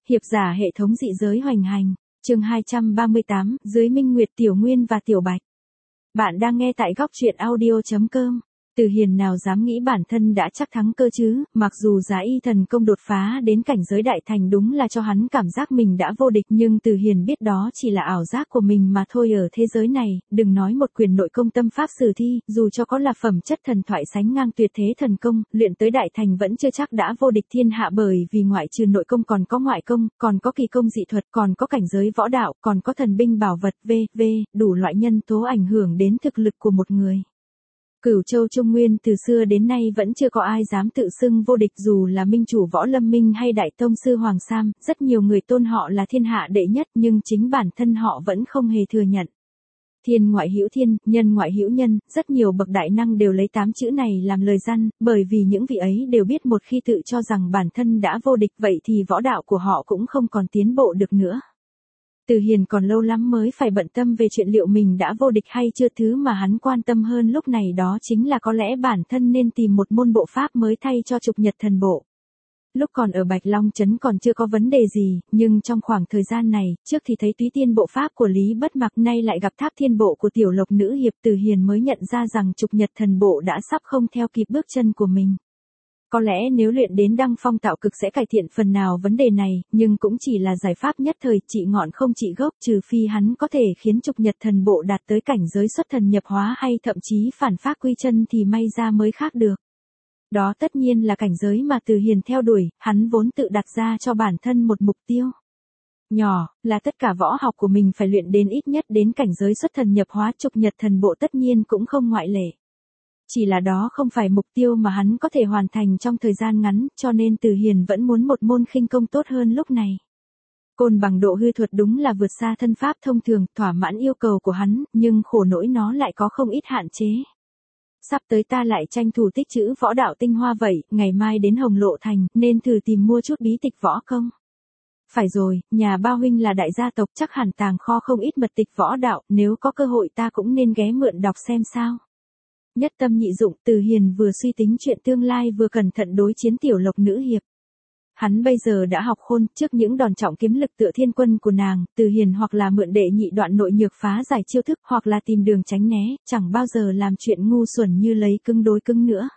Hiệp giả hệ thống dị giới hoành hành, chương 238, dưới Minh Nguyệt Tiểu Nguyên và Tiểu Bạch. Bạn đang nghe tại góc truyện audio.com. Từ Hiền nào dám nghĩ bản thân đã chắc thắng cơ chứ, mặc dù giá y thần công đột phá đến cảnh giới đại thành đúng là cho hắn cảm giác mình đã vô địch, nhưng Từ Hiền biết đó chỉ là ảo giác của mình mà thôi. Ở thế giới này, đừng nói một quyền nội công tâm pháp sử thi, dù cho có là phẩm chất thần thoại sánh ngang tuyệt thế thần công, luyện tới đại thành vẫn chưa chắc đã vô địch thiên hạ, bởi vì ngoại trừ nội công còn có ngoại công, còn có kỳ công dị thuật, còn có cảnh giới võ đạo, còn có thần binh bảo vật, v.v. đủ loại nhân tố ảnh hưởng đến thực lực của một người. Cửu Châu Trung Nguyên từ xưa đến nay vẫn chưa có ai dám tự xưng vô địch, dù là minh chủ Võ Lâm Minh hay đại tông sư Hoàng Sam, rất nhiều người tôn họ là thiên hạ đệ nhất, nhưng chính bản thân họ vẫn không hề thừa nhận. Thiên ngoại hữu thiên, nhân ngoại hữu nhân, rất nhiều bậc đại năng đều lấy 8 chữ này làm lời răn, bởi vì những vị ấy đều biết một khi tự cho rằng bản thân đã vô địch vậy thì võ đạo của họ cũng không còn tiến bộ được nữa. Từ Hiền còn lâu lắm mới phải bận tâm về chuyện liệu mình đã vô địch hay chưa, thứ mà hắn quan tâm hơn lúc này đó chính là có lẽ bản thân nên tìm một môn bộ pháp mới thay cho Trục Nhật Thần Bộ. Lúc còn ở Bạch Long Trấn còn chưa có vấn đề gì, nhưng trong khoảng thời gian này, trước thì thấy Túy Tiên bộ pháp của Lý Bất Mặc, nay lại gặp Tháp Thiên bộ của Tiểu Lộc Nữ Hiệp, Từ Hiền mới nhận ra rằng Trục Nhật Thần Bộ đã sắp không theo kịp bước chân của mình. Có lẽ nếu luyện đến đăng phong tạo cực sẽ cải thiện phần nào vấn đề này, nhưng cũng chỉ là giải pháp nhất thời, trị ngọn không trị gốc, trừ phi hắn có thể khiến Trục Nhật Thần Bộ đạt tới cảnh giới xuất thần nhập hóa hay thậm chí phản phác quy chân thì may ra mới khác được. Đó tất nhiên là cảnh giới mà Từ Hiền theo đuổi, hắn vốn tự đặt ra cho bản thân một mục tiêu nhỏ, là tất cả võ học của mình phải luyện đến ít nhất đến cảnh giới xuất thần nhập hóa, Trục Nhật Thần Bộ tất nhiên cũng không ngoại lệ. Chỉ là đó không phải mục tiêu mà hắn có thể hoàn thành trong thời gian ngắn, cho nên Từ Hiền vẫn muốn một môn khinh công tốt hơn lúc này. Côn bằng độ hư thuật đúng là vượt xa thân pháp thông thường, thỏa mãn yêu cầu của hắn, nhưng khổ nỗi nó lại có không ít hạn chế. Sắp tới ta lại tranh thủ tích trữ võ đạo tinh hoa vậy, ngày mai đến Hồng Lộ Thành, nên thử tìm mua chút bí tịch võ công. Phải rồi, nhà Bao huynh là đại gia tộc chắc hẳn tàng kho không ít mật tịch võ đạo, nếu có cơ hội ta cũng nên ghé mượn đọc xem sao. Nhất tâm nhị dụng, Từ Hiền vừa suy tính chuyện tương lai vừa cẩn thận đối chiến Tiểu Lộc Nữ Hiệp. Hắn bây giờ đã học khôn, trước những đòn trọng kiếm lực tựa thiên quân của nàng, Từ Hiền hoặc là mượn đệ nhị đoạn nội nhược phá giải chiêu thức, hoặc là tìm đường tránh né, chẳng bao giờ làm chuyện ngu xuẩn như lấy cứng đối cứng nữa.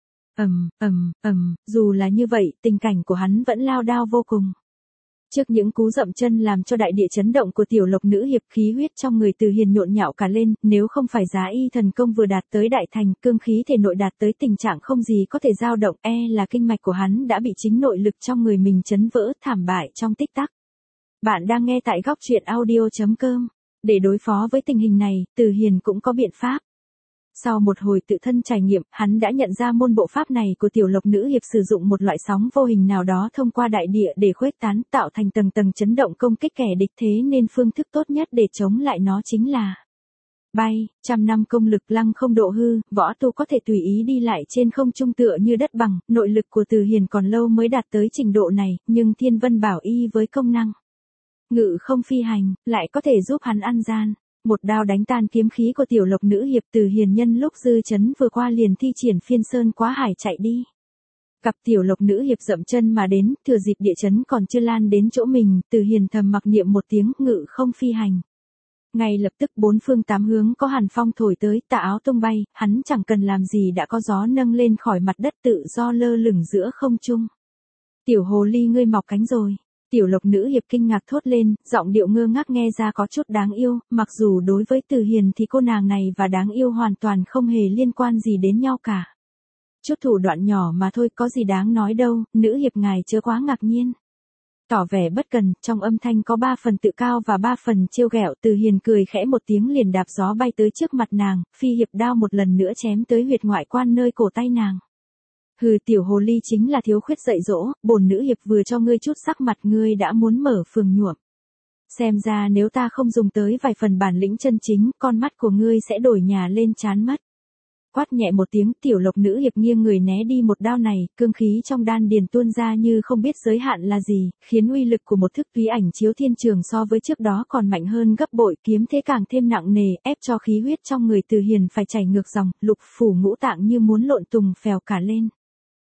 Dù là như vậy, tình cảnh của hắn vẫn lao đao vô cùng. Trước những cú dậm chân làm cho đại địa chấn động của Tiểu Lộc Nữ Hiệp, khí huyết trong người Từ Hiền nhộn nhạo cả lên, nếu không phải giá y thần công vừa đạt tới đại thành, cương khí thể nội đạt tới tình trạng không gì có thể dao động, là kinh mạch của hắn đã bị chính nội lực trong người mình chấn vỡ, thảm bại trong tích tắc. Bạn đang nghe tại góc truyện audio.com. Để đối phó với tình hình này, Từ Hiền cũng có biện pháp. Sau một hồi tự thân trải nghiệm, hắn đã nhận ra môn bộ pháp này của Tiểu Lộc Nữ Hiệp sử dụng một loại sóng vô hình nào đó thông qua đại địa để khuếch tán, tạo thành tầng tầng chấn động công kích kẻ địch, thế nên phương thức tốt nhất để chống lại nó chính là bay. 100 năm công lực lăng không độ hư, võ tu có thể tùy ý đi lại trên không trung tựa như đất bằng, nội lực của Từ Hiền còn lâu mới đạt tới trình độ này, nhưng Thiên Vân Bảo Y với công năng ngự không phi hành, lại có thể giúp hắn ăn gian. Một đao đánh tan kiếm khí của Tiểu Lộc Nữ Hiệp, Từ Hiền nhân lúc dư chấn vừa qua liền thi triển Phiên Sơn Quá Hải chạy đi. Gặp Tiểu Lộc Nữ Hiệp dậm chân mà đến, thừa dịp địa chấn còn chưa lan đến chỗ mình, Từ Hiền thầm mặc niệm một tiếng, ngự không phi hành. Ngay lập tức bốn phương tám hướng có hàn phong thổi tới, tà áo tung bay, hắn chẳng cần làm gì đã có gió nâng lên khỏi mặt đất tự do lơ lửng giữa không trung. Tiểu hồ ly ngươi mọc cánh rồi. Tiểu Lộc Nữ Hiệp kinh ngạc thốt lên, giọng điệu ngơ ngác nghe ra có chút đáng yêu, mặc dù đối với Từ Hiền thì cô nàng này và đáng yêu hoàn toàn không hề liên quan gì đến nhau cả. Chút thủ đoạn nhỏ mà thôi, có gì đáng nói đâu, nữ hiệp ngài chớ quá ngạc nhiên. Tỏ vẻ bất cần, trong âm thanh có 3 phần tự cao và 3 phần trêu ghẹo. Từ Hiền cười khẽ một tiếng liền đạp gió bay tới trước mặt nàng, phi hiệp đao một lần nữa chém tới huyệt ngoại quan nơi cổ tay nàng. Hừ, tiểu hồ ly chính là thiếu khuyết dạy dỗ, bổn nữ hiệp vừa cho ngươi chút sắc mặt ngươi đã muốn mở phường nhuộm. Xem ra nếu ta không dùng tới vài phần bản lĩnh chân chính, con mắt của ngươi sẽ đổi nhà lên chán mất. Quát nhẹ một tiếng, Tiểu Lộc Nữ Hiệp nghiêng người né đi một đao này, cương khí trong đan điền tuôn ra như không biết giới hạn là gì, khiến uy lực của một thức túy ảnh chiếu thiên trường so với trước đó còn mạnh hơn gấp bội, kiếm thế càng thêm nặng nề, ép cho khí huyết trong người Từ Hiền phải chảy ngược dòng, lục phủ ngũ tạng như muốn lộn tùng phèo cả lên.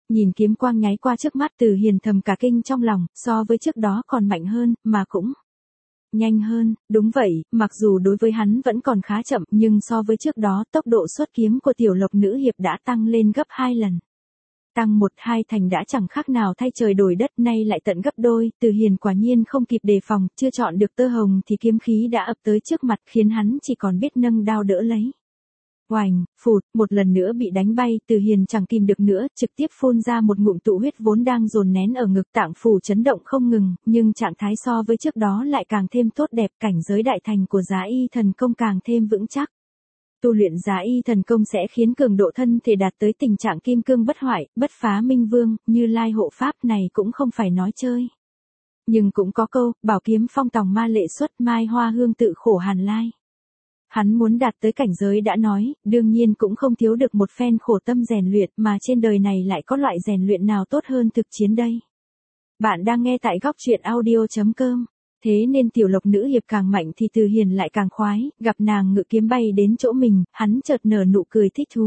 Nhìn kiếm quang nháy qua trước mắt Từ Hiền thầm cả kinh trong lòng, so với trước đó còn mạnh hơn, mà cũng nhanh hơn. Đúng vậy, mặc dù đối với hắn vẫn còn khá chậm, nhưng so với trước đó tốc độ xuất kiếm của tiểu lộc nữ hiệp đã tăng lên gấp 2 lần. Tăng 1-2 thành đã chẳng khác nào thay trời đổi đất, nay lại tận gấp đôi. Từ Hiền quả nhiên không kịp đề phòng, chưa chọn được tơ hồng thì kiếm khí đã ập tới trước mặt, khiến hắn chỉ còn biết nâng đao đỡ lấy. Oành, phụt, một lần nữa bị đánh bay, Từ Hiền chẳng kìm được nữa, trực tiếp phun ra một ngụm tụ huyết vốn đang dồn nén ở ngực, tạng phủ chấn động không ngừng, nhưng trạng thái so với trước đó lại càng thêm tốt đẹp, cảnh giới đại thành của Giá Y Thần Công càng thêm vững chắc. Tu luyện Giá Y Thần Công sẽ khiến cường độ thân thể đạt tới tình trạng kim cương bất hoại, bất phá minh vương, Như Lai hộ pháp này cũng không phải nói chơi. Nhưng cũng có câu, bảo kiếm phong tòng ma lệ xuất, mai hoa hương tự khổ hàn lai. Hắn muốn đạt tới cảnh giới đã nói, đương nhiên cũng không thiếu được một phen khổ tâm rèn luyện, mà trên đời này lại có loại rèn luyện nào tốt hơn thực chiến đây. Bạn đang nghe tại góc truyện audio.com. Thế nên tiểu lộc nữ hiệp càng mạnh thì Từ Hiền lại càng khoái, gặp nàng ngự kiếm bay đến chỗ mình, hắn chợt nở nụ cười thích thú.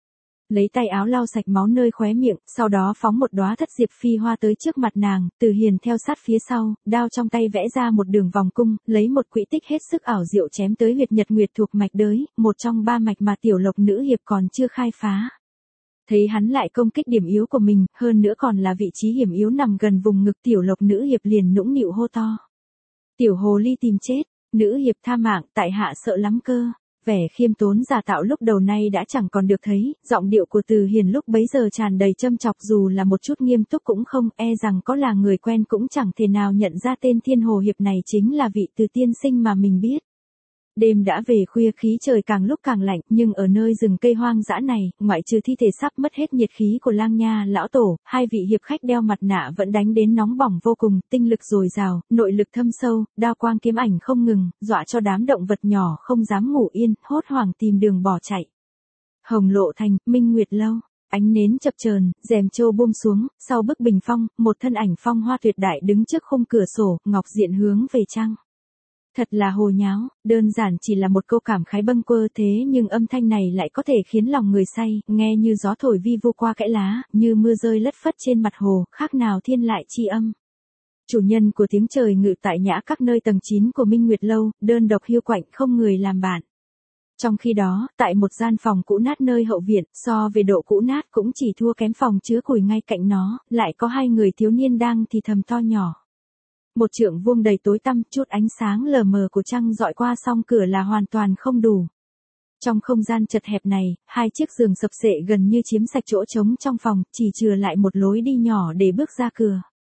Lấy tay áo lau sạch máu nơi khóe miệng, sau đó phóng một đóa thất diệp phi hoa tới trước mặt nàng, Từ Hiền theo sát phía sau, đao trong tay vẽ ra một đường vòng cung, lấy một quỹ tích hết sức ảo diệu chém tới huyệt nhật nguyệt thuộc mạch đới, một trong 3 mạch mà tiểu lộc nữ hiệp còn chưa khai phá. Thấy hắn lại công kích điểm yếu của mình, hơn nữa còn là vị trí hiểm yếu nằm gần vùng ngực, tiểu lộc nữ hiệp liền nũng nịu hô to. Tiểu hồ ly tìm chết, nữ hiệp tha mạng, tại hạ sợ lắm cơ. Vẻ khiêm tốn giả tạo lúc đầu nay đã chẳng còn được thấy, giọng điệu của Từ Hiền lúc bấy giờ tràn đầy châm chọc, dù là một chút nghiêm túc cũng không, e rằng có là người quen cũng chẳng thể nào nhận ra tên thiên hồ hiệp này chính là vị Từ tiên sinh mà mình biết. Đêm đã về khuya, khí trời càng lúc càng lạnh, nhưng ở nơi rừng cây hoang dã này, ngoại trừ thi thể sắp mất hết nhiệt khí của Lang Nha lão tổ, 2 vị hiệp khách đeo mặt nạ vẫn đánh đến nóng bỏng vô cùng, tinh lực dồi dào, nội lực thâm sâu, đao quang kiếm ảnh không ngừng, dọa cho đám động vật nhỏ không dám ngủ yên, hốt hoảng tìm đường bỏ chạy. Hồng Lộ Thành, Minh Nguyệt Lâu. Ánh nến chập chờn, rèm trâu buông xuống, sau bức bình phong, một thân ảnh phong hoa tuyệt đại đứng trước khung cửa sổ, ngọc diện hướng về trăng. Thật là hồ nháo, đơn giản chỉ là một câu cảm khái bâng quơ, thế nhưng âm thanh này lại có thể khiến lòng người say, nghe như gió thổi vi vu qua kẽ lá, như mưa rơi lất phất trên mặt hồ, khác nào thiên lại chi âm. Chủ nhân của tiếng trời ngự tại nhã các nơi tầng 9 của Minh Nguyệt Lâu, đơn độc hiu quạnh không người làm bạn. Trong khi đó, tại một gian phòng cũ nát nơi hậu viện, so về độ cũ nát cũng chỉ thua kém phòng chứa củi ngay cạnh nó, lại có 2 người thiếu niên đang thì thầm to nhỏ. Một trượng vuông đầy tối tăm, chút ánh sáng lờ mờ của trăng dọi qua song cửa là hoàn toàn không đủ. Trong không gian chật hẹp này, 2 chiếc giường sập xệ gần như chiếm sạch chỗ trống trong phòng, chỉ chừa lại một lối đi nhỏ để bước ra cửa.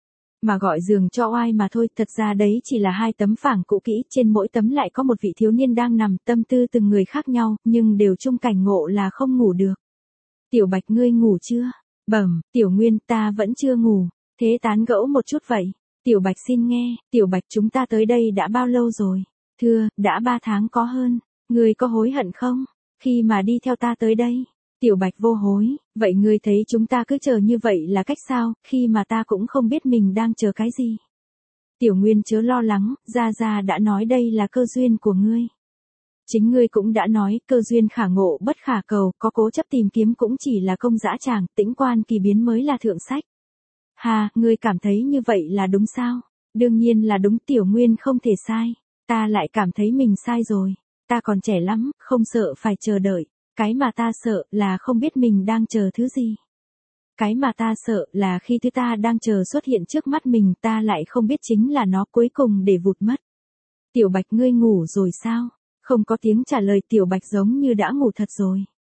Mà gọi giường cho oai mà thôi, thật ra đấy chỉ là 2 tấm phẳng cũ kỹ, trên mỗi tấm lại có một vị thiếu niên đang nằm, tâm tư từng người khác nhau, nhưng đều chung cảnh ngộ là không ngủ được. Tiểu Bạch ngươi ngủ chưa? Bẩm, Tiểu Nguyên ta vẫn chưa ngủ, thế tán gẫu một chút vậy. Tiểu Bạch xin nghe, Tiểu Bạch chúng ta tới đây đã bao lâu rồi? Thưa, đã 3 tháng có hơn. Ngươi có hối hận không? Khi mà đi theo ta tới đây. Tiểu Bạch vô hối, vậy ngươi thấy chúng ta cứ chờ như vậy là cách sao, khi mà ta cũng không biết mình đang chờ cái gì. Tiểu Nguyên chớ lo lắng, Gia Gia đã nói đây là cơ duyên của ngươi. Chính ngươi cũng đã nói, cơ duyên khả ngộ bất khả cầu, có cố chấp tìm kiếm cũng chỉ là công dã tràng, tĩnh quan kỳ biến mới là thượng sách. Hà, ngươi cảm thấy như vậy là đúng sao? Đương nhiên là đúng, Tiểu Nguyên không thể sai. Ta lại cảm thấy mình sai rồi. Ta còn trẻ lắm, không sợ phải chờ đợi. Cái mà ta sợ là không biết mình đang chờ thứ gì. Cái mà ta sợ là khi thứ ta đang chờ xuất hiện trước mắt mình, ta lại không biết chính là nó cuối cùng để vụt mất. Tiểu Bạch ngươi ngủ rồi sao? Không có tiếng trả lời, Tiểu Bạch giống như đã ngủ thật rồi.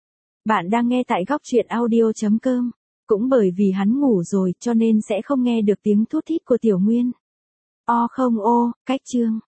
Bạn đang nghe tại góc truyện audio.com. Cũng bởi vì hắn ngủ rồi cho nên sẽ không nghe được tiếng thút thít của Tiểu Nguyên. Không ô, cách chương.